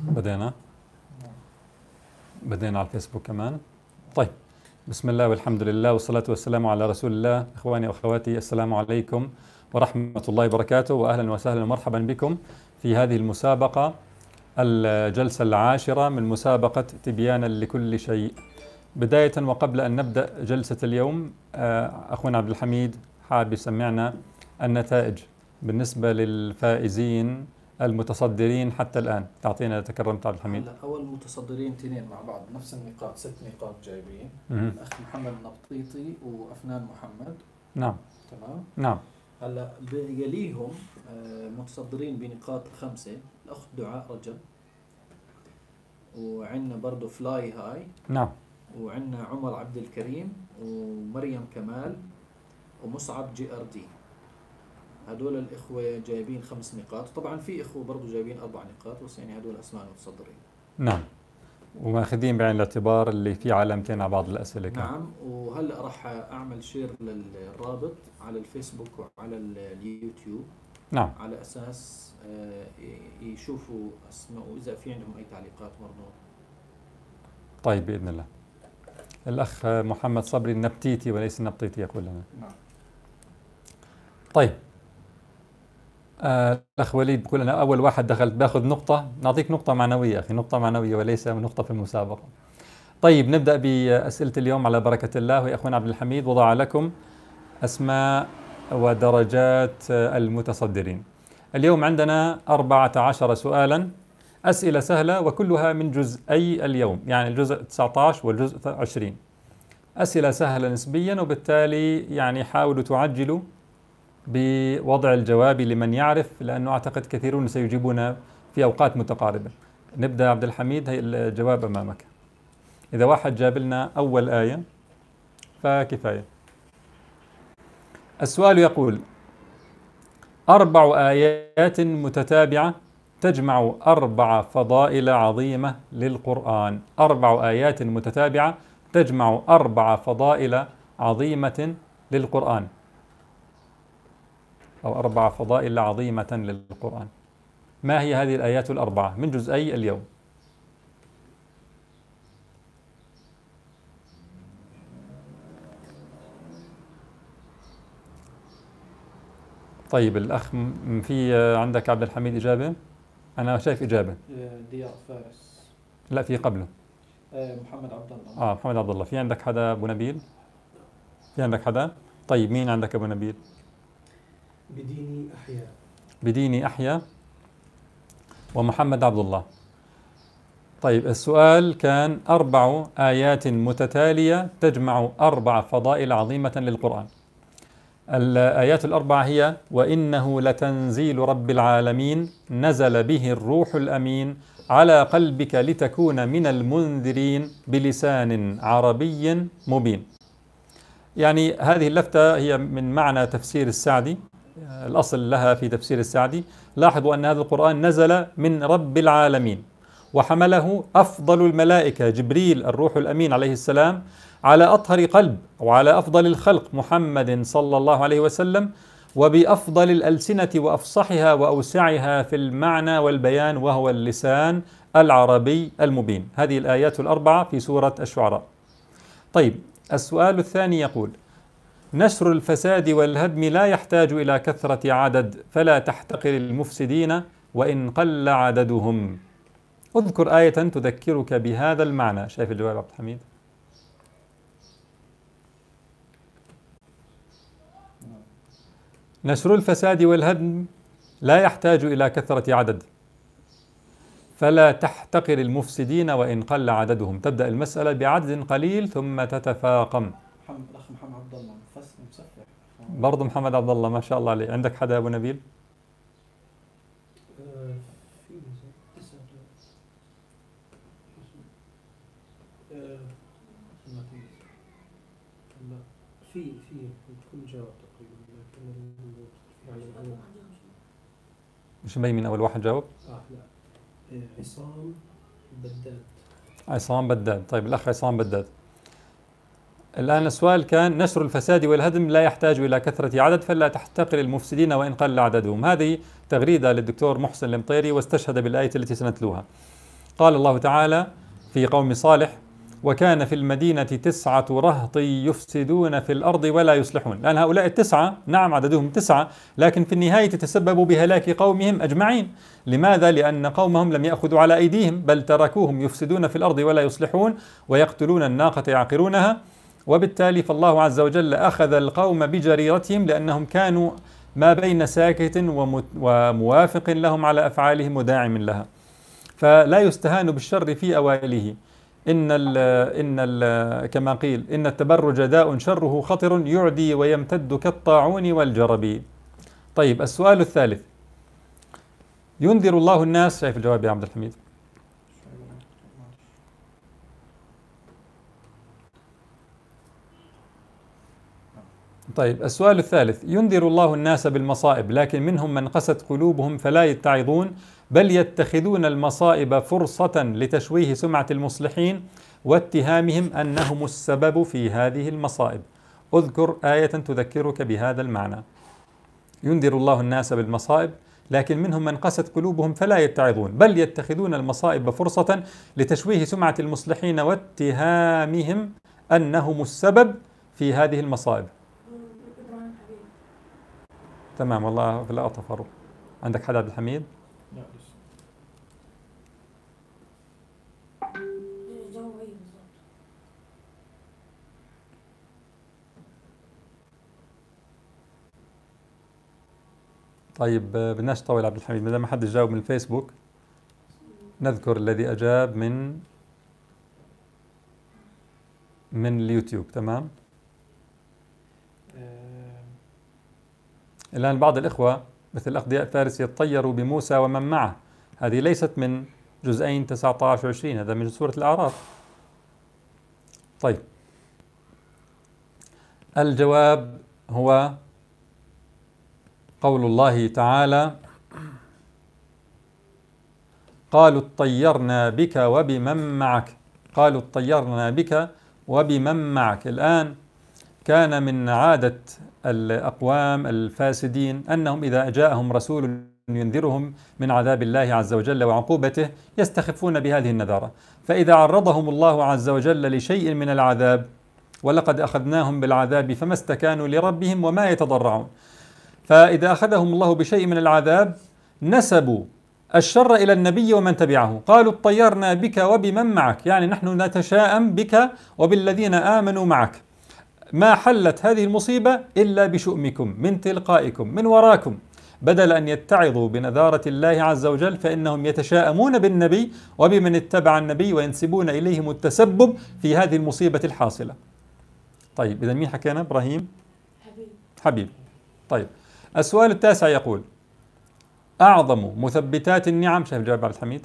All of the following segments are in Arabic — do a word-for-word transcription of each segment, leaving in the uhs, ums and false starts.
بدينا بدينا على الفيسبوك كمان. طيب، بسم الله والحمد لله والصلاة والسلام على رسول الله. إخواني وأخواتي، السلام عليكم ورحمة الله وبركاته، وأهلا وسهلا ومرحبا بكم في هذه المسابقة، الجلسة العاشرة من مسابقة تبيانا لكل شيء. بداية وقبل أن نبدأ جلسة اليوم، أخونا عبد الحميد حاب يسمعنا النتائج بالنسبة للفائزين المتصدرين حتى الآن. تعطينا تكرمت عبد الحميد. هلا اول متصدرين اثنين مع بعض نفس النقاط، ست نقاط جايبين. الاخ محمد نبطيطي وافنان محمد. نعم تمام. نعم. هلا يليهم متصدرين بنقاط خمسه الاخت دعاء رجب، وعندنا برضه فلاي هاي. نعم. وعندنا عمر عبد الكريم ومريم كمال ومصعب جي ار دي. هدول الإخوة جايبين خمس نقاط، طبعا في إخوة برضو جايبين أربع نقاط، بس يعني هدول أسماء المتصدرين. نعم، وماخذين بعين الاعتبار اللي فيه علامتين على بعض الأسئلة كان. نعم، وهلأ راح أعمل شير للرابط على الفيسبوك وعلى اليوتيوب. نعم. على أساس يشوفوا أسماء وإذا في عندهم أي تعليقات برضو. طيب، بإذن الله. الأخ محمد صبري النبتيتي وليس النبطيتي يقول لنا. نعم. طيب، آه الأخ وليد بقول أنا أول واحد دخلت باخذ نقطة. نعطيك نقطة معنوية أخي، نقطة معنوية وليس نقطة في المسابقة. طيب، نبدأ بأسئلة اليوم على بركة الله. ويا أخونا عبد الحميد وضع لكم أسماء ودرجات المتصدرين. اليوم عندنا أربعة عشر سؤالا، أسئلة سهلة وكلها من جزئي اليوم، يعني الجزء تسعة عشر والجزء عشرين. أسئلة سهلة نسبيا، وبالتالي يعني حاولوا تعجلوا بوضع الجواب لمن يعرف، لأنه أعتقد كثيرون سيجيبون في أوقات متقاربة. نبدأ عبد الحميد، هي الجواب أمامك. إذا واحد جاب لنا أول آية فكفاية. السؤال يقول: أربع آيات متتابعة تجمع أربع فضائل عظيمة للقرآن. أربع آيات متتابعة تجمع أربع فضائل عظيمة للقرآن، أو أربع فضائل عظيمة للقرآن. ما هي هذه الآيات الأربعة من جزئي اليوم؟ طيب، الأخ في عندك عبد الحميد إجابة؟ أنا شايف إجابة. ديار فارس. لا، في قبله. محمد عبد الله. آه محمد عبد الله. في عندك حدا أبو نبيل؟ في عندك حدا؟ طيب، مين عندك أبو نبيل؟ بديني أحيا. بديني أحيا ومحمد عبد الله. طيب، السؤال كان أربع آيات متتالية تجمع أربع فضائل عظيمة للقرآن. الآيات الأربعة هي: وإنه لتنزيل رب العالمين نزل به الروح الأمين على قلبك لتكون من المنذرين بلسان عربي مبين. يعني هذه اللفتة هي من معنى تفسير السعدي، الأصل لها في تفسير السعدي. لاحظوا أن هذا القرآن نزل من رب العالمين، وحمله أفضل الملائكة جبريل الروح الأمين عليه السلام على أطهر قلب وعلى أفضل الخلق محمد صلى الله عليه وسلم، وبأفضل الألسنة وأفصحها وأوسعها في المعنى والبيان، وهو اللسان العربي المبين. هذه الآيات الأربعة في سورة الشعراء. طيب، السؤال الثاني يقول: نشر الفساد والهدم لا يحتاج إلى كثرة عدد، فلا تحتقر المفسدين وإن قل عددهم. اذكر آية تذكرك بهذا المعنى. شايف الجواب عبد الحميد؟ نشر الفساد والهدم لا يحتاج إلى كثرة عدد، فلا تحتقر المفسدين وإن قل عددهم. تبدأ المسألة بعدد قليل ثم تتفاقم. محمد الأخ محمد عبد الله مفسر مسفر. برضه محمد عبد الله، ما شاء الله عليه. عندك حدا أبو نبيل؟ في تسعة. في في كل جواب تقريبا، لكن يعني مش مبين من أول واحد جاوب؟ اه لا. عصام بداد. عصام بداد. طيب، الأخ عصام بداد. الآن السؤال كان: نشر الفساد والهدم لا يحتاج إلى كثرة عدد، فلا تحتقر المفسدين وإن قل عددهم. هذه تغريدة للدكتور محسن المطيري، واستشهد بالآية التي سنتلوها. قال الله تعالى في قوم صالح: وكان في المدينة تسعة رهط يفسدون في الأرض ولا يصلحون. لأن هؤلاء التسعة نعم عددهم تسعة، لكن في النهاية تتسببوا بهلاك قومهم أجمعين. لماذا؟ لأن قومهم لم يأخذوا على أيديهم، بل تركوهم يفسدون في الأرض ولا يصلحون ويقتلون الناقة يعقرونها. وبالتالي فالله عز وجل أخذ القوم بجريرتهم، لأنهم كانوا ما بين ساكت وموافق لهم على أفعالهم وداعم لها. فلا يستهان بالشر في أوائله. إن ال إن ال كما قيل: إن التبرج داء شره خطر يعدي ويمتد كالطاعون والجرب. طيب، السؤال الثالث: ينذر الله الناس. شايف الجواب يا عبد الحميد؟ طيب، السؤال الثالث: ينذر الله الناس بالمصائب، لكن منهم من قست قلوبهم فلا يتعظون، بل يتخذون المصائب فرصة لتشويه سمعة المصلحين واتهامهم أنهم السبب في هذه المصائب. اذكر آية تذكرك بهذا المعنى. ينذر الله الناس بالمصائب، لكن منهم من قست قلوبهم فلا يتعظون، بل يتخذون المصائب فرصة لتشويه سمعة المصلحين واتهامهم أنهم السبب في هذه المصائب. تمام، والله في الأطف فاروق. عندك حدا عبد الحميد؟ لا لسه. طيب، بدناش نطول عبد الحميد، ما دام ما حد جاوب من الفيسبوك نذكر الذي أجاب من من اليوتيوب. تمام. الآن بعض الإخوة مثل الأخ ضياء فارس يتطيروا بموسى ومن معه. هذه ليست من جزئين تسعة عشر وعشرين، هذا من سورة الأعراف. طيب، الجواب هو قول الله تعالى: قالوا اطيرنا بك وبمن معك. قالوا اطيرنا بك وبمن معك. الآن كان من عادة الأقوام الفاسدين أنهم إذا جاءهم رسول ينذرهم من عذاب الله عز وجل وعقوبته يستخفون بهذه النذارة، فإذا عرضهم الله عز وجل لشيء من العذاب: ولقد أخذناهم بالعذاب فما استكانوا لربهم وما يتضرعون. فإذا أخذهم الله بشيء من العذاب نسبوا الشر إلى النبي ومن تبعه، قالوا اطيرنا بك وبمن معك، يعني نحن نتشاءم بك وبالذين آمنوا معك، ما حلت هذه المصيبة إلا بشؤمكم من تلقائكم من وراكم. بدل أن يتعظوا بنذارة الله عز وجل فإنهم يتشاءمون بالنبي وبمن اتبع النبي وينسبون إليهم التسبب في هذه المصيبة الحاصلة. طيب، إذا مين حكينا؟ إبراهيم حبيب. حبيب. طيب، السؤال التاسع يقول: أعظم مثبتات النعم. شايف الجواب عبد الحميد؟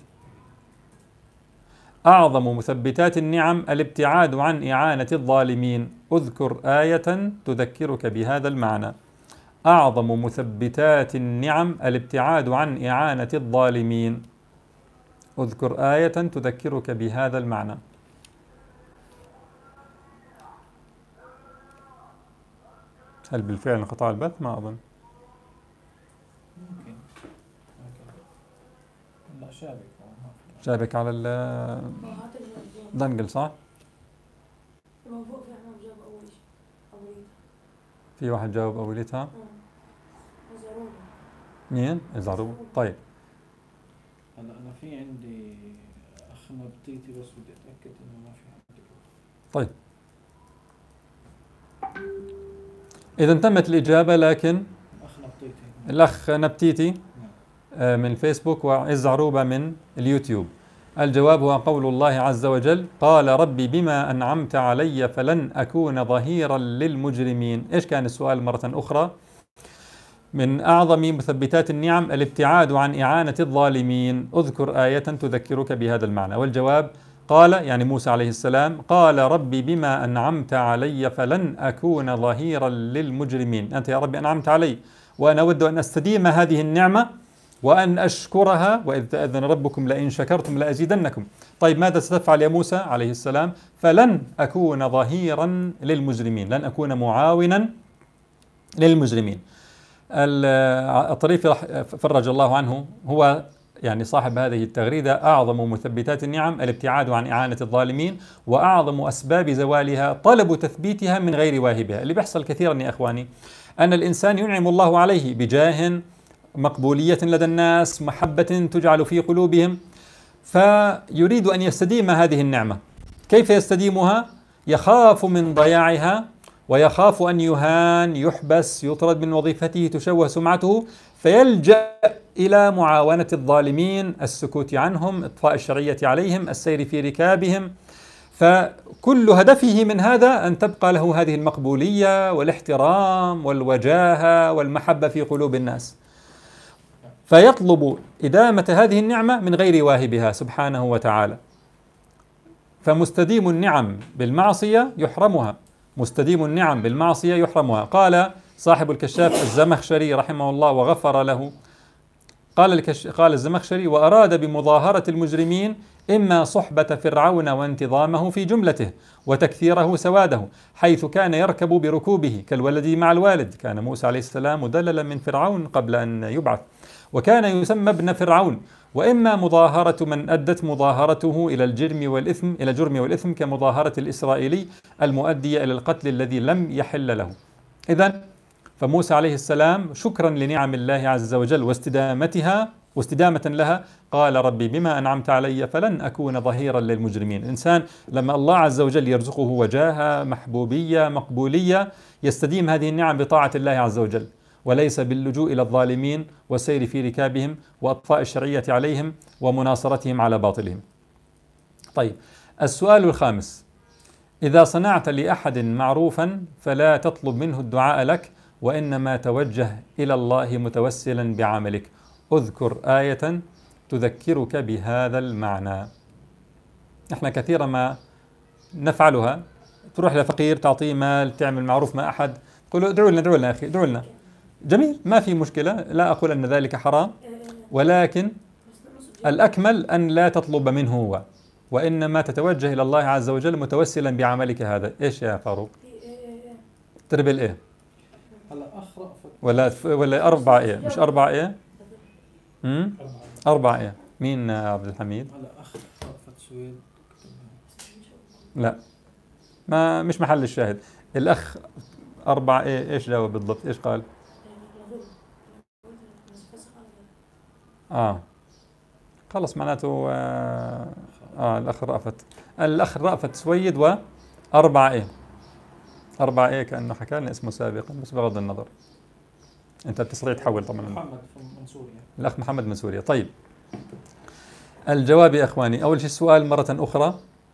أعظم مثبتات النعم الابتعاد عن إعانة الظالمين. اذكر آية تذكرك بهذا المعنى. أعظم مثبتات النعم الابتعاد عن إعانة الظالمين. اذكر آية تذكرك بهذا المعنى. هل بالفعل انقطع البث؟ ما أظن. ممكن. لا، شابك. شابك على الدنقل، صح؟ في واحد جاوب أوليتها. مين؟ الزعروب. طيب، أنا أنا في عندي أخ نبطيتي بس بدي أتأكد إنه ما في حد. طيب، إذا تمت الإجابة، لكن أخ نبطيتي الأخ نبتيتي من الفيسبوك والزعروبة من اليوتيوب. الجواب هو قول الله عز وجل: قال ربي بما أنعمت علي فلن أكون ظهيرا للمجرمين. إيش كان السؤال مرة أخرى؟ من أعظم مثبتات النعم الابتعاد عن إعانة الظالمين. اذكر آية تذكرك بهذا المعنى. والجواب قال، يعني موسى عليه السلام: قال ربي بما أنعمت علي فلن أكون ظهيرا للمجرمين. أنت يا ربي أنعمت علي وأنا أود أن أستديم هذه النعمة وأن أشكرها، وإذ تأذن ربكم لئن شكرتم لأزيدنكم. طيب، ماذا ستفعل يا موسى عليه السلام؟ فلن أكون ظهيرا للمجرمين، لن أكون معاونا للمجرمين. الطريف فرج الله عنه هو يعني صاحب هذه التغريدة: أعظم مثبتات النعم الابتعاد عن إعانة الظالمين، وأعظم أسباب زوالها طلب تثبيتها من غير واهبها. اللي بيحصل كثيرا يا إخواني أن الإنسان ينعم الله عليه بجاه، مقبولية لدى الناس، محبة تجعل في قلوبهم، فيريد أن يستديم هذه النعمة. كيف يستديمها؟ يخاف من ضياعها، ويخاف أن يهان، يحبس، يطرد من وظيفته، تشوه سمعته، فيلجأ إلى معاونة الظالمين، السكوت عنهم، إطفاء الشرعية عليهم، السير في ركابهم. فكل هدفه من هذا أن تبقى له هذه المقبولية والاحترام والوجاهة والمحبة في قلوب الناس، فيطلب إدامة هذه النعمة من غير واهبها سبحانه وتعالى. فمستديم النعم بالمعصية يحرمها، مستديم النعم بالمعصية يحرمها. قال صاحب الكشاف الزمخشري رحمه الله وغفر له، قال الكش... قال الزمخشري: وأراد بمظاهرة المجرمين إما صحبة فرعون وانتظامه في جملته وتكثيره سواده، حيث كان يركب بركوبه كالولد مع الوالد. كان موسى عليه السلام مدللا من فرعون قبل أن يبعث، وكان يسمى ابن فرعون. وإما مظاهرة من أدت مظاهرته إلى الجرم والإثم إلى الجرم والإثم كمظاهرة الإسرائيلي المؤدية إلى القتل الذي لم يحل له. إذن فموسى عليه السلام شكرا لنعم الله عز وجل واستدامتها واستدامة لها قال: ربي بما أنعمت علي فلن أكون ظهيرا للمجرمين. الإنسان لما الله عز وجل يرزقه وجاهة، محبوبية، مقبولية، يستديم هذه النعم بطاعة الله عز وجل، وليس باللجوء إلى الظالمين والسير في ركابهم وأطفاء الشرعية عليهم ومناصرتهم على باطلهم. طيب، السؤال الخامس: إذا صنعت لأحد معروفا فلا تطلب منه الدعاء لك، وإنما توجه إلى الله متوسلا بعملك. اذكر آية تذكرك بهذا المعنى. نحن كثيرا ما نفعلها، تروح لفقير تعطيه مال، تعمل معروف مع أحد، تقول له: ادعوا لنا ادعوا لنا يا أخي ادعوا لنا. جميل، ما في مشكلة، لا أقول أن ذلك حرام، ولكن الأكمل أن لا تطلب منه هو، وإنما تتوجه إلى الله عز وجل متوسلا بعملك هذا. إيش يا فاروق؟ تربل إيه؟ ولا ولا أربعة إيه؟ مش أربعة إيه؟ امم أربعة إيه؟ مين عبد الحميد؟ لا، ما مش محل الشاهد. الأخ أربعة إيه؟ إيش جاوب بالضبط؟ إيش قال؟ آه خلص معناته آه, آه الأخ رأفت الأخ رأفت سويد وأربعة إيه؟ أربعة إيه كأنه حكى لنا اسمه سابقا، بس بغض النظر أنت بتستطيع تحول طبعا. محمد من سوريا، الأخ محمد من سوريا. طيب، الجواب يا إخواني: أول شيء السؤال مرة أخرى: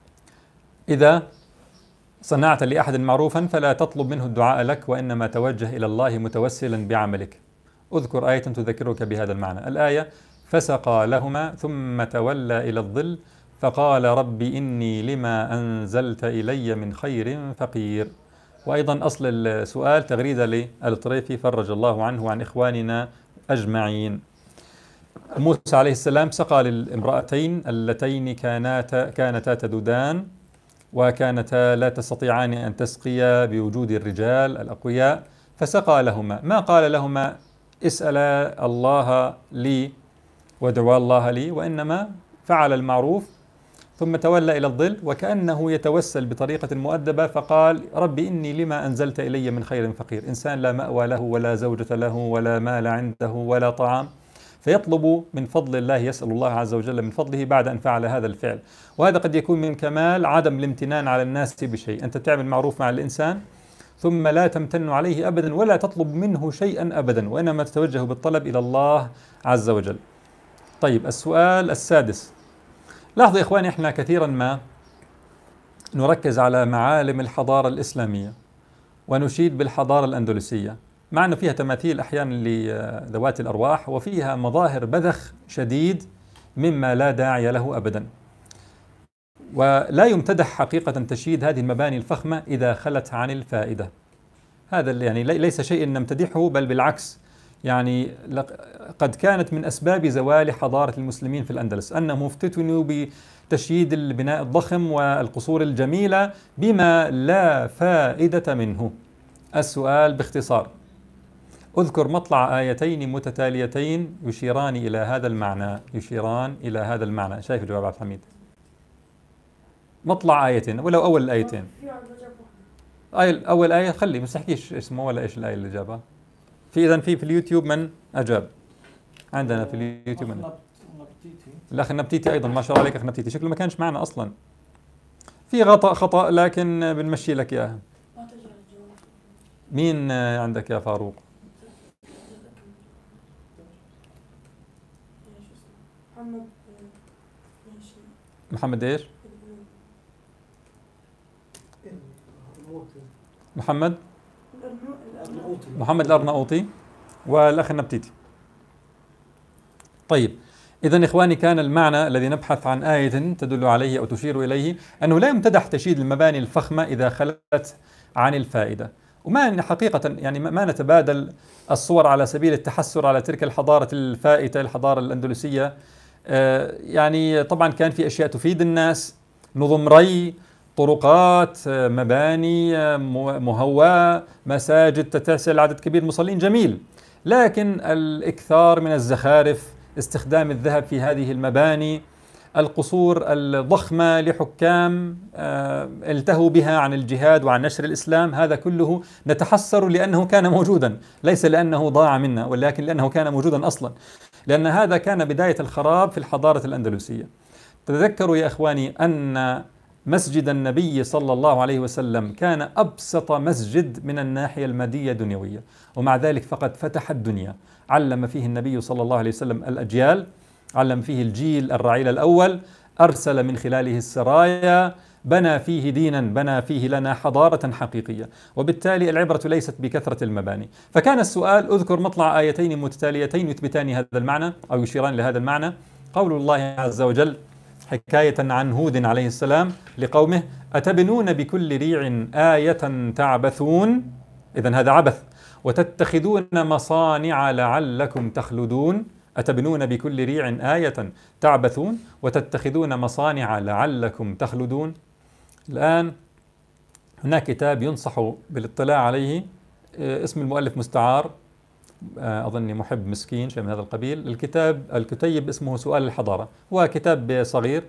إذا صنعت لأحد معروفا فلا تطلب منه الدعاء لك، وإنما توجه إلى الله متوسلا بعملك. اذكر آية تذكرك بهذا المعنى. الآية: فسقى لهما ثم تولى إلى الظل فقال رب إني لما أنزلت إلي من خير فقير. وأيضا أصل السؤال تغريدة للطريفي فرج الله عنه وعن إخواننا أجمعين. موسى عليه السلام سقى للامرأتين اللتين كانتا كانتا تذودان وكانتا لا تستطيعان أن تسقيا بوجود الرجال الأقوياء، فسقى لهما. ما قال لهما اسألا الله لي وادعوا الله لي، وإنما فعل المعروف ثم تولى إلى الظل وكأنه يتوسل بطريقة مؤدبة، فقال رب إني لما أنزلت إلي من خير فقير. إنسان لا مأوى له ولا زوجة له ولا مال عنده ولا طعام، فيطلب من فضل الله، يسأل الله عز وجل من فضله بعد أن فعل هذا الفعل. وهذا قد يكون من كمال عدم الامتنان على الناس بشيء. أنت تعمل معروف مع الإنسان ثم لا تمتن عليه أبدا ولا تطلب منه شيئا أبدا، وإنما تتوجه بالطلب إلى الله عز وجل. طيب، السؤال السادس. لاحظوا يا إخواني، إحنا كثيرا ما نركز على معالم الحضارة الإسلامية ونشيد بالحضارة الأندلسية، مع أنه فيها تماثيل أحيانا لذوات الأرواح وفيها مظاهر بذخ شديد مما لا داعي له أبدا، ولا يمتدح حقيقة تشييد هذه المباني الفخمة إذا خلت عن الفائدة. هذا يعني ليس شيء نمتدحه، بل بالعكس، يعني قد كانت من أسباب زوال حضارة المسلمين في الأندلس أنهم افتتنوا بتشييد البناء الضخم والقصور الجميلة بما لا فائدة منه. السؤال باختصار: اذكر مطلع آيتين متتاليتين يشيران إلى هذا المعنى، يشيران إلى هذا المعنى. شايف الجواب عبد الحميد؟ مطلع آيتين ولو أول الآيتين. آية أول آية خلي بس تحكيش اسمه ولا إيش الآية اللي جابها. في إذن في في اليوتيوب من أجاب عندنا في اليوتيوب من الأخ النبتيتي أيضا، ما شاء الله عليك أخ نبتيتي، شكله ما كانش معنا أصلا. في غطاء خطأ لكن بنمشي لك إياها. مين عندك يا فاروق؟ محمد محمد ايش؟ محمد محمد الأرناؤوطي والأخ النبتيتي. طيب إذن إخواني، كان المعنى الذي نبحث عن آية تدل عليه أو تشير إليه أنه لا يمتدح تشييد المباني الفخمة إذا خلت عن الفائدة، وما حقيقة يعني ما نتبادل الصور على سبيل التحسر على تلك الحضارة الفائتة، الحضارة الأندلسية. يعني طبعا كان في أشياء تفيد الناس، نظم ري، طرقات، مباني مهواة، مساجد تتسع عدد كبير من المصلين، جميل. لكن الإكثار من الزخارف، استخدام الذهب في هذه المباني، القصور الضخمة لحكام التهوا بها عن الجهاد وعن نشر الإسلام، هذا كله نتحسر لأنه كان موجودا، ليس لأنه ضاع منا، ولكن لأنه كان موجودا أصلا، لأن هذا كان بداية الخراب في الحضارة الأندلسية. تذكروا يا إخواني أن مسجد النبي صلى الله عليه وسلم كان أبسط مسجد من الناحية المادية الدنيوية، ومع ذلك فقد فتح الدنيا. علم فيه النبي صلى الله عليه وسلم الأجيال، علم فيه الجيل الرعيل الأول، أرسل من خلاله السرايا، بنى فيه دينا، بنى فيه لنا حضارة حقيقية. وبالتالي العبرة ليست بكثرة المباني. فكان السؤال: اذكر مطلع آيتين متتاليتين يثبتان هذا المعنى أو يشيران لهذا المعنى. قول الله عز وجل حكاية عن هود عليه السلام لقومه: أتبنون بكل ريع آية تعبثون، إذن هذا عبث، وتتخذون مصانع لعلكم تخلدون. أتبنون بكل ريع آية تعبثون وتتخذون مصانع لعلكم تخلدون. الآن هناك كتاب ينصح بالاطلاع عليه، اسم المؤلف مستعار، أظني محب مسكين شيء من هذا القبيل. الكتاب الكتيب اسمه سؤال الحضارة، هو كتاب صغير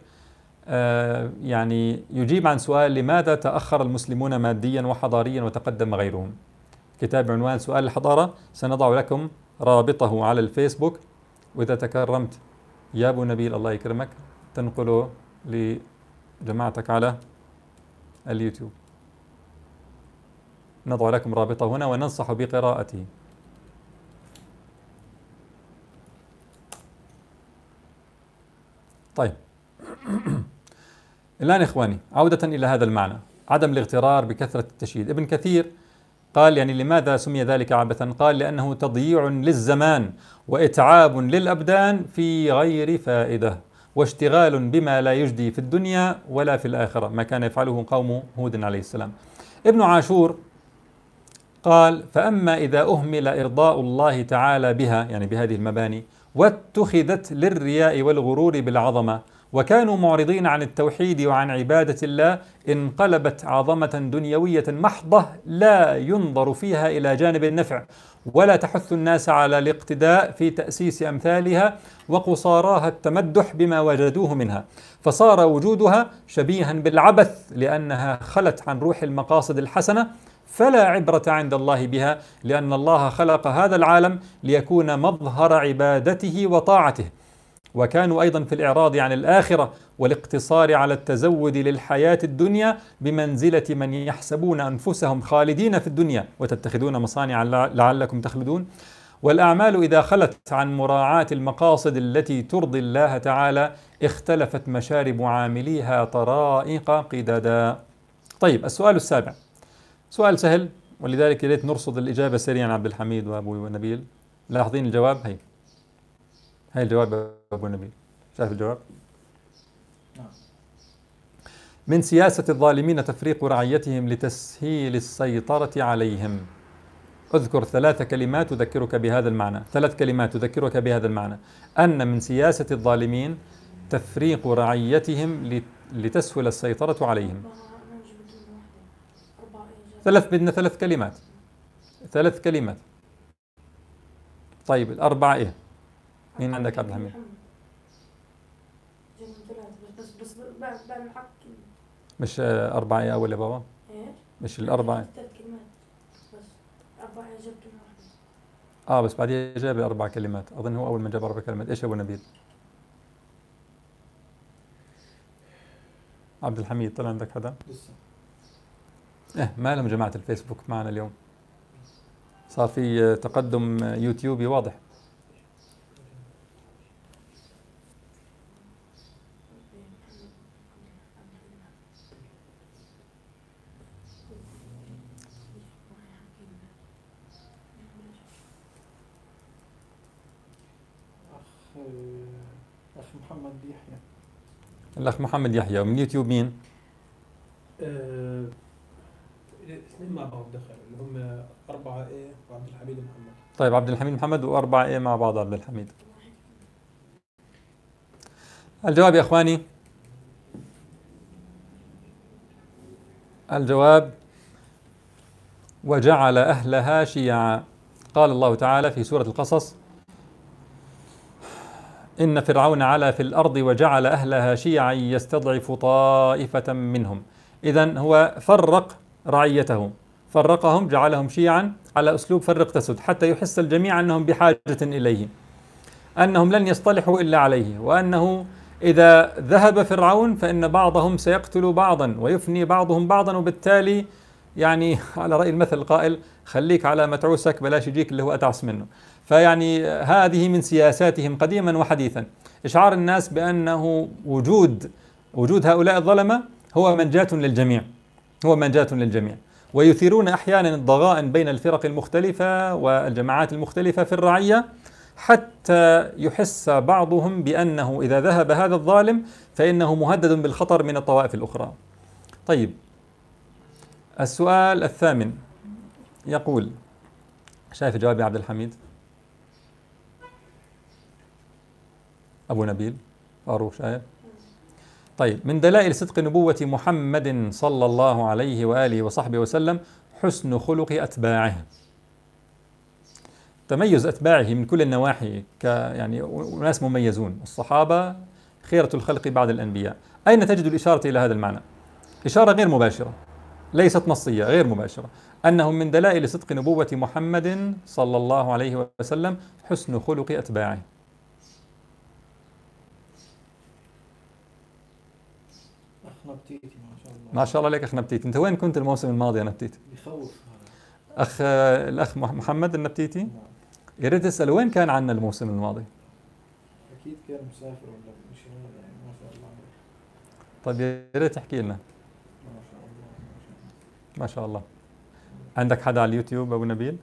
يعني يجيب عن سؤال: لماذا تأخر المسلمون ماديا وحضاريا وتقدم غيرهم؟ كتاب عنوان سؤال الحضارة، سنضع لكم رابطه على الفيسبوك، وإذا تكرمت يا أبو نبيل الله يكرمك تنقله لجماعتك على اليوتيوب. نضع لكم رابطه هنا وننصح بقراءته. طيب الآن إخواني، عودة إلى هذا المعنى، عدم الاغترار بكثرة التشييد. ابن كثير قال: يعني لماذا سمي ذلك عبثا؟ قال: لأنه تضييع للزمان وإتعاب للأبدان في غير فائدة، واشتغال بما لا يجدي في الدنيا ولا في الآخرة، ما كان يفعله قوم هود عليه السلام. ابن عاشور قال: فأما إذا أهمل إرضاء الله تعالى بها، يعني بهذه المباني، واتخذت للرياء والغرور بالعظمة، وكانوا معرضين عن التوحيد وعن عبادة الله، انقلبت عظمة دنيوية محضة لا ينظر فيها إلى جانب النفع، ولا تحث الناس على الاقتداء في تأسيس أمثالها، وقصاراها التمدح بما وجدوه منها، فصار وجودها شبيها بالعبث لأنها خلت عن روح المقاصد الحسنة، فلا عبرة عند الله بها، لأن الله خلق هذا العالم ليكون مظهر عبادته وطاعته. وكانوا أيضا في الإعراض عن الآخرة والاقتصار على التزود للحياة الدنيا بمنزلة من يحسبون أنفسهم خالدين في الدنيا وتتخذون مصانع لعلكم تخلدون. والأعمال إذا خلت عن مراعاة المقاصد التي ترضي الله تعالى اختلفت مشارب عامليها طرائق قددا. طيب السؤال السابع سؤال سهل، ولذلك يا ريت نرصد الإجابة سريعا. عبد الحميد وأبو نبيل لاحظين الجواب؟ هي هاي الجواب أبو نبيل، شايف الجواب؟ نعم. من سياسة الظالمين تفريق رعيتهم لتسهيل السيطرة عليهم. اذكر ثلاث كلمات تذكرك بهذا المعنى، ثلاث كلمات تذكرك بهذا المعنى: أن من سياسة الظالمين تفريق رعيتهم لتسهل السيطرة عليهم. ثلاث بدنا ثلاث كلمات، ثلاث كلمات. طيب الأربعة إيه؟ مين عندك عبد الحميد؟ بس بس بعمل حق. مش أربعة إيه أول يا بابا؟ ايش؟ مش الأربعة؟ ثلاث كلمات بس. أربعة جبت من واحدة. آه بس بعدين جاب أربع كلمات، أظن هو أول ما جاب أربع كلمات. إيش أبو نبيل؟ عبد الحميد طلع عندك حدا؟ لسه. إيه ما لهم جماعة الفيسبوك معنا اليوم، صار في تقدم يوتيوبي واضح. أخ أخ محمد يحيى. الأخ محمد يحيى. ومن يوتيوب مين؟ آه، اثنين مع بعض دخل اللي هم أربعة إيه وعبد الحميد محمد. طيب عبد الحميد محمد وأربعة إيه مع بعض عبد الحميد. الجواب يا إخواني، الجواب وجعل أهلها شيعا. قال الله تعالى في سورة القصص: إن فرعون علا في الأرض وجعل أهلها شيعا يستضعف طائفة منهم. إذن هو فرق رعيته، فرقهم، جعلهم شيعا على أسلوب فرق تسد، حتى يحس الجميع أنهم بحاجة إليه، أنهم لن يصطلحوا إلا عليه، وأنه إذا ذهب فرعون فإن بعضهم سيقتل بعضا ويفني بعضهم بعضا، وبالتالي يعني على رأي المثل القائل: خليك على متعوسك بلاش يجيك اللي هو أتعس منه. فيعني هذه من سياساتهم قديما وحديثا، إشعار الناس بأنه وجود وجود هؤلاء الظلمة هو منجاة للجميع، هو منجاة للجميع. ويثيرون أحيانا الضغائن بين الفرق المختلفة والجماعات المختلفة في الرعية، حتى يحس بعضهم بأنه إذا ذهب هذا الظالم فإنه مهدد بالخطر من الطوائف الأخرى. طيب السؤال الثامن يقول، شايف جواب يا عبد الحميد؟ أبو نبيل فاروق شايف؟ طيب، من دلائل صدق نبوة محمد صلى الله عليه وآله وصحبه وسلم حسن خلق أتباعه، تميز أتباعه من كل النواحي، ك يعني ناس مميزون، الصحابة خيرة الخلق بعد الأنبياء. أين تجد الإشارة إلى هذا المعنى؟ إشارة غير مباشرة، ليست نصية، غير مباشرة، أنهم من دلائل صدق نبوة محمد صلى الله عليه وسلم حسن خلق أتباعه. أخ نبتيتي ما شاء الله. ما شاء الله عليك أخ نبتيتي. أنت وين كنت الموسم الماضي يا نبتيتي؟ بخوف هذا. أخ الأخ محمد النبتيتي، نعم. يا ريت تسأل وين كان عنا الموسم الماضي؟ أكيد كان مسافر ولا مش يعني ما شاء الله عليه. طيب يا ريت تحكي لنا. ما شاء الله ما شاء الله. ما شاء الله. عندك حدا على اليوتيوب أبو نبيل؟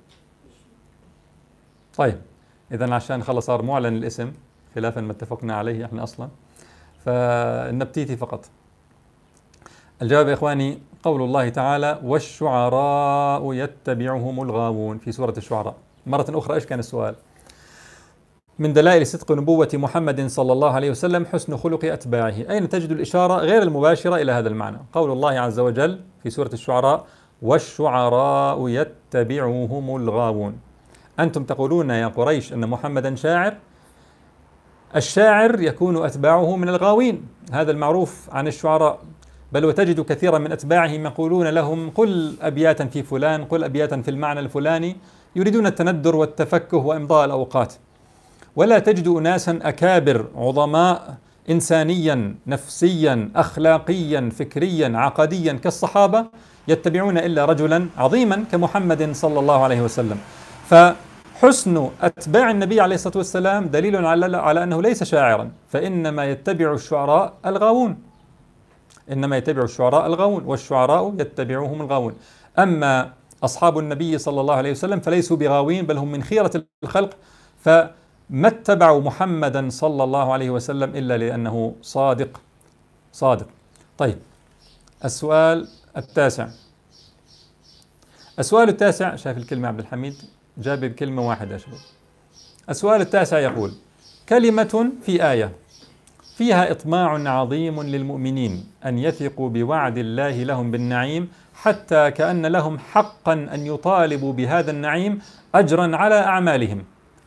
طيب إذا عشان خلص صار معلن الاسم خلافا ما اتفقنا عليه احنا أصلا، فالنبتيتي فقط. الجواب يا إخواني قول الله تعالى: والشعراء يتبعهم الغاوون في سورة الشعراء. مرة أخرى إيش كان السؤال؟ من دلائل صدق نبوة محمد صلى الله عليه وسلم حسن خلق أتباعه. أين تجد الإشارة غير المباشرة إلى هذا المعنى؟ قول الله عز وجل في سورة الشعراء: والشعراء يتبعهم الغاوون. أنتم تقولون يا قريش أن محمدا شاعر، الشاعر يكون أتباعه من الغاوين، هذا المعروف عن الشعراء. بل وتجد كثيرا من أتباعهم يقولون لهم: قل أبياتا في فلان، قل أبياتا في المعنى الفلاني، يريدون التندر والتفكه وإمضاء الأوقات. ولا تجد أناسا أكابر عظماء إنسانيا نفسيا أخلاقيا فكريا عقديا كالصحابة يتبعون إلا رجلا عظيما كمحمد صلى الله عليه وسلم. فحسن أتباع النبي عليه الصلاة والسلام دليل على, على أنه ليس شاعرا، فإنما يتبع الشعراء الغاوون، إنما يتبع الشعراء الغاوون، والشعراء يتبعهم الغاوون. أما أصحاب النبي صلى الله عليه وسلم فليسوا بغاوين، بل هم من خيرة الخلق، فما اتبعوا محمدا صلى الله عليه وسلم إلا لأنه صادق صادق. طيب السؤال التاسع، السؤال التاسع شايف الكلمة عبد الحميد جاب بكلمة واحدة يا شباب. السؤال التاسع يقول: كلمة في آية فيها إطماع عظيم للمؤمنين أن يثقوا بوعد الله لهم بالنعيم، حتى كأن لهم حقا أن يطالبوا بهذا النعيم أجرا على أعمالهم.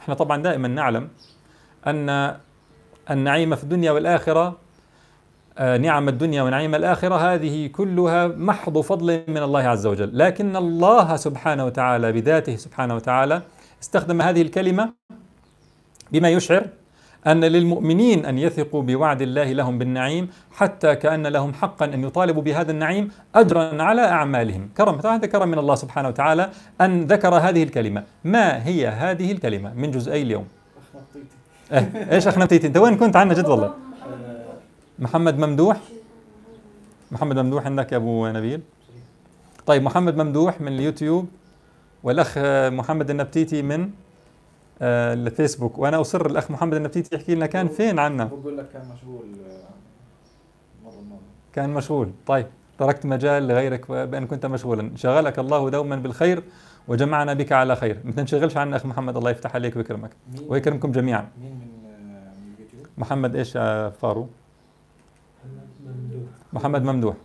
احنا طبعا دائما نعلم أن النعيم في الدنيا والآخرة، آه، نعم الدنيا ونعيم الآخرة هذه كلها محض فضل من الله عز وجل، لكن الله سبحانه وتعالى بذاته سبحانه وتعالى استخدم هذه الكلمة بما يشعر أن للمؤمنين أن يثقوا بوعد الله لهم بالنعيم، حتى كأن لهم حقا أن يطالبوا بهذا النعيم أجرا على أعمالهم. كرم، هذا كرم من الله سبحانه وتعالى أن ذكر هذه الكلمة. ما هي هذه الكلمة من جزئي اليوم؟ إيه؟ إيش أخنبتيتي؟ أنت وين كنت عنا جد والله؟ محمد ممدوح. محمد ممدوح عندك يا أبو نبيل؟ طيب محمد ممدوح من اليوتيوب، والأخ محمد النبتيتي من آه الفيسبوك. وأنا أصر الأخ محمد النبتيتي يحكي لنا كان فين عنا. بقول لك كان مشغول مرة مرة. كان مشغول. طيب تركت مجال لغيرك بأن كنت مشغولا. شغلك الله دوما بالخير وجمعنا بك على خير. ما تنشغلش عنا أخ محمد، الله يفتح عليك ويكرمك ويكرمكم جميعا. مين من اليوتيوب؟ محمد إيش يا فارو؟ ممدوح. محمد ممدوح.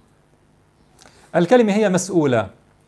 الكلمة هي مسؤولة.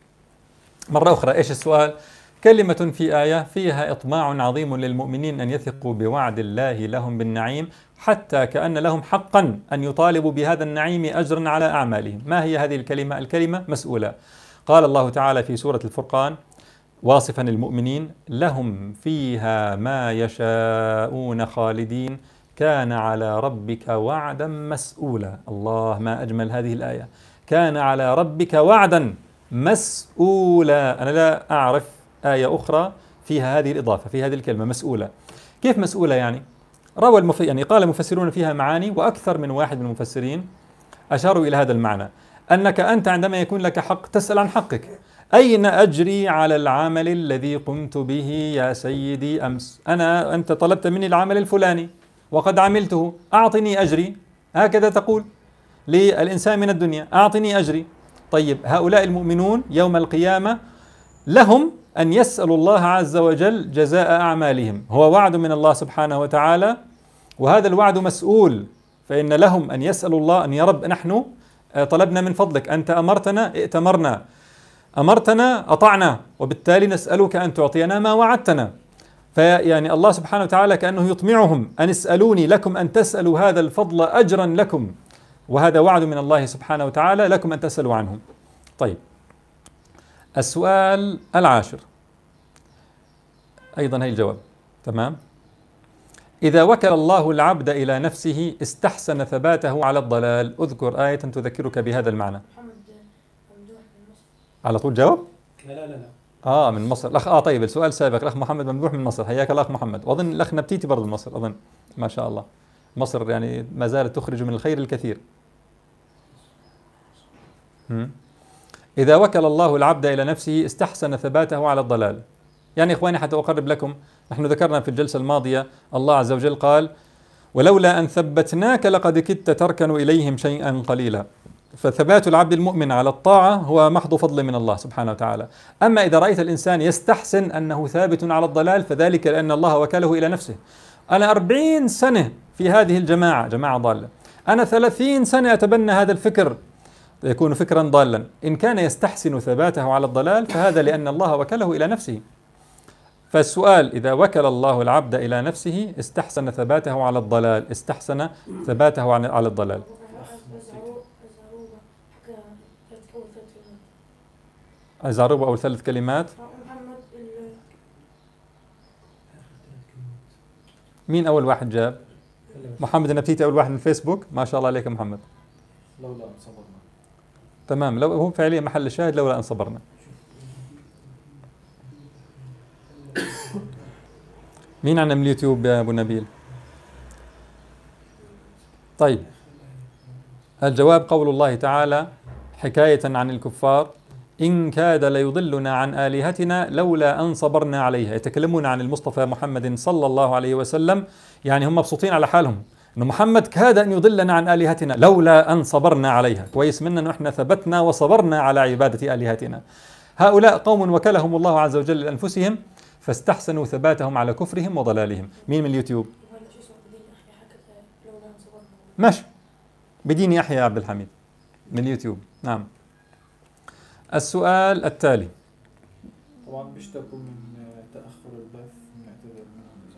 مرة أخرى إيش السؤال؟ كلمة في آية فيها إطماع عظيم للمؤمنين أن يثقوا بوعد الله لهم بالنعيم، حتى كأن لهم حقا أن يطالبوا بهذا النعيم أجرا على أعمالهم. ما هي هذه الكلمة؟ الكلمة مسؤولة. قال الله تعالى في سورة الفرقان واصفا المؤمنين: لهم فيها ما يشاءون خالدين كان على ربك وعدا مسؤولا. الله، ما أجمل هذه الآية. كان على ربك وعدا مسؤولا. أنا لا أعرف آية أخرى فيها هذه الإضافة، في هذه الكلمة مسؤولة. كيف مسؤولة يعني؟ روى المف... يعني قال المفسرون فيها معاني، وأكثر من واحد من المفسرين أشاروا إلى هذا المعنى، أنك أنت عندما يكون لك حق تسأل عن حقك. أين أجري على العمل الذي قمت به يا سيدي أمس؟ أنا أنت طلبت مني العمل الفلاني وقد عملته، أعطني أجري. هكذا تقول للإنسان من الدنيا: أعطني أجري. طيب هؤلاء المؤمنون يوم القيامة لهم أن يسألوا الله عز وجل جزاء أعمالهم. هو وعد من الله سبحانه وتعالى، وهذا الوعد مسؤول، فإن لهم أن يسألوا الله أن يا رب نحن طلبنا من فضلك، أنت أمرتنا ائتمرنا، أمرتنا أطعنا، وبالتالي نسألك أن تعطينا ما وعدتنا. فيعني الله سبحانه وتعالى كأنه يطمعهم أن اسألوني لكم أن تسألوا هذا الفضل أجرا لكم، وهذا وعد من الله سبحانه وتعالى لكم أن تسألوا عنهم. طيب السؤال العاشر أيضا هي الجواب. تمام. إذا وكل الله العبد إلى نفسه استحسن ثباته على الضلال. أذكر آية تذكرك بهذا المعنى. محمد ممدوح من مصر. على طول جواب؟ لا لا لا لا. آه من مصر الأخ. آه طيب السؤال السابق الأخ محمد ممدوح من مصر. حياك الأخ محمد. وأظن الأخ نبتيتي برضه من مصر أظن. ما شاء الله. مصر يعني ما زالت تخرج من الخير الكثير. م? إذا وكل الله العبد إلى نفسه استحسن ثباته على الضلال. يعني إخواني حتى أقرب لكم، نحن ذكرنا في الجلسة الماضية الله عز وجل قال: ولولا أن ثبتناك لقد كدت تركن إليهم شيئا قليلا. فثبات العبد المؤمن على الطاعة هو محض فضل من الله سبحانه وتعالى. أما إذا رأيت الإنسان يستحسن أنه ثابت على الضلال فذلك لأن الله وكله إلى نفسه. أنا أربعين سنة في هذه الجماعة، جماعة ضالة، أنا ثلاثين سنة أتبنى هذا الفكر، يكون فكرا ضالا. إن كان يستحسن ثباته على الضلال فهذا لأن الله وكله إلى نفسه. فالسؤال: إذا وكل الله العبد إلى نفسه استحسن ثباته على الضلال، استحسن ثباته على الضلال. الزعروبة أول ثلاث كلمات. مين أول واحد جاب؟ محمد النبتيتي أول واحد من الفيسبوك. ما شاء الله عليك يا محمد. لولا أن صبرنا. تمام، لو هو فعليا محل الشاهد لولا أن صبرنا. مين عنا من اليوتيوب يا أبو نبيل؟ طيب الجواب قول الله تعالى حكاية عن الكفار: إن كاد ليضلنا عن آلهتنا لولا أن صبرنا عليها. يتكلمون عن المصطفى محمد صلى الله عليه وسلم، يعني هم مبسوطين على حالهم أنه محمد كاد أن يضلنا عن آلهتنا لولا أن صبرنا عليها. كويس منا أنه إحنا ثبتنا وصبرنا على عبادة آلهتنا. هؤلاء قوم وكلهم الله عز وجل لأنفسهم فاستحسنوا ثباتهم على كفرهم وضلالهم. مين من اليوتيوب؟ ماشي، بديني يحيى عبد الحميد من اليوتيوب. نعم. السؤال التالي. طبعا بيشتكوا من تأخر البث، نعتذر منهم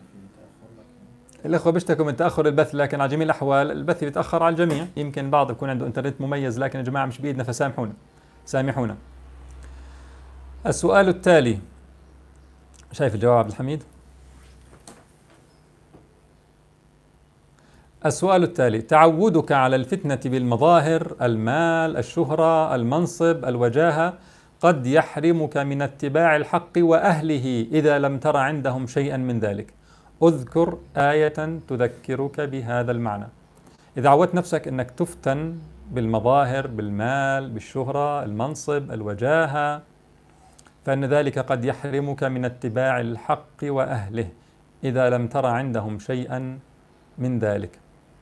الأخوة بيشتكوا من تأخر البث، لكن على جميع الأحوال البث بيتأخر على الجميع. يمكن بعض يكون عنده إنترنت مميز، لكن يا جماعة مش بإيدنا، فسامحونا سامحونا. السؤال التالي، شايف الجواب عبد الحميد؟ السؤال التالي: تعودك على الفتنة بالمظاهر، المال، الشهرة، المنصب، الوجاهة قد يحرمك من اتباع الحق وأهله إذا لم تر عندهم شيئا من ذلك. اذكر آية تذكرك بهذا المعنى. إذا عودت نفسك أنك تفتن بالمظاهر، بالمال، بالشهرة، المنصب، الوجاهة، فإن ذلك قد يحرمك من اتباع الحق وأهله إذا لم تر عندهم شيئا من ذلك.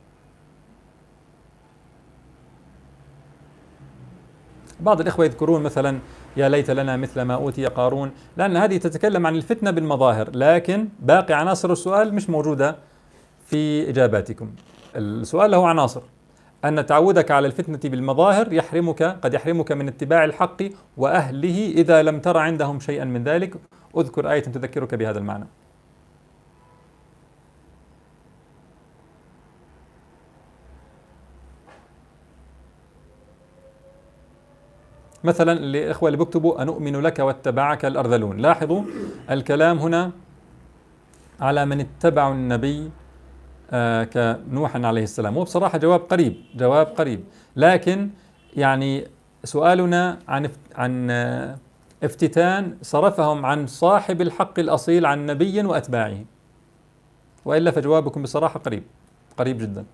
بعض الإخوة يذكرون مثلا: يا ليت لنا مثل ما أوتي قارون، لأن هذه تتكلم عن الفتنة بالمظاهر، لكن باقي عناصر السؤال مش موجودة في إجاباتكم. السؤال له عناصر: أن تعودك على الفتنة بالمظاهر يحرمك قد يحرمك من اتباع الحق وأهله إذا لم تر عندهم شيئا من ذلك. اذكر آية تذكرك بهذا المعنى. مثلا الإخوة اللي بيكتبوا: أنؤمن لك واتبعك الأرذلون. لاحظوا الكلام هنا على من اتبعوا النبي آه كنوح عليه السلام. وبصراحة جواب قريب، جواب قريب، لكن يعني سؤالنا عن عن افتتان صرفهم عن صاحب الحق الأصيل، عن نبي وأتباعه، وإلا فجوابكم بصراحة قريب، قريب جدا،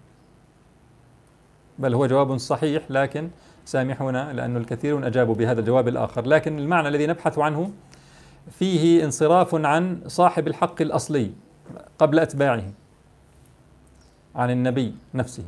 بل هو جواب صحيح، لكن سامحونا لأن الكثيرون أجابوا بهذا الجواب الآخر. لكن المعنى الذي نبحث عنه فيه انصراف عن صاحب الحق الأصلي قبل أتباعه، عن النبي نفسه.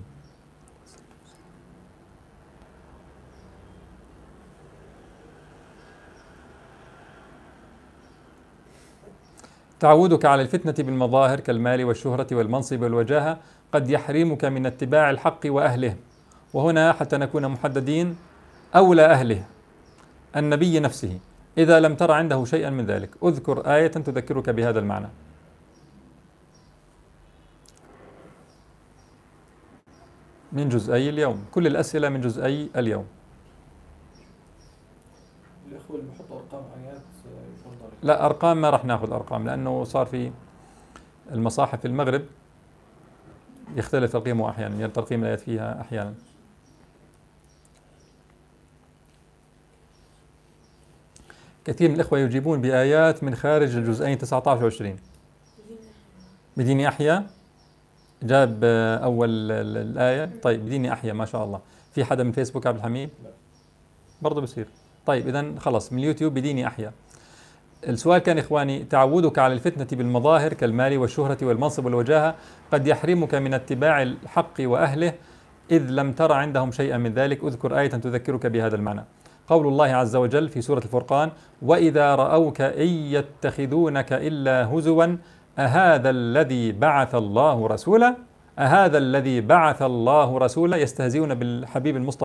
تعودك على الفتنة بالمظاهر كالمال والشهرة والمنصب والوجاهة قد يحرمك من اتباع الحق وأهله. وهنا حتى نكون محددين: أولى أهله النبي نفسه إذا لم تر عنده شيئا من ذلك. اذكر آية تذكرك بهذا المعنى. من جزئي اليوم، كل الأسئلة من جزئي اليوم. الإخوة اللي بحطوا أرقام آيات يفضل. لا، أرقام ما راح ناخذ أرقام، لأنه صار في المصاحف في المغرب يختلف ترقيمه أحيانا، يعني ترقيم الآيات فيها أحيانا. كثير من الإخوة يجيبون بآيات من خارج الجزئين تسعة عشر و عشرين. بديني أحيا جاب أول الآية. طيب بديني أحيا، ما شاء الله. في حدا من فيسبوك عبد الحميد؟ برضه بصير. طيب إذن خلص من اليوتيوب بديني أحيا. السؤال كان إخواني: تعودك على الفتنة بالمظاهر كالمال والشهرة والمنصب والوجاهة قد يحرمك من اتباع الحق وأهله إذ لم تر عندهم شيئا من ذلك. اذكر آية تذكرك بهذا المعنى. قول الله عز وجل في سورة الفرقان: وإذا رأوك إن يتخذونك إلا هزوا أهذا الذي بعث الله رسولا أهذا الذي بعث الله رسولا يستهزئون بالحبيب المصطفى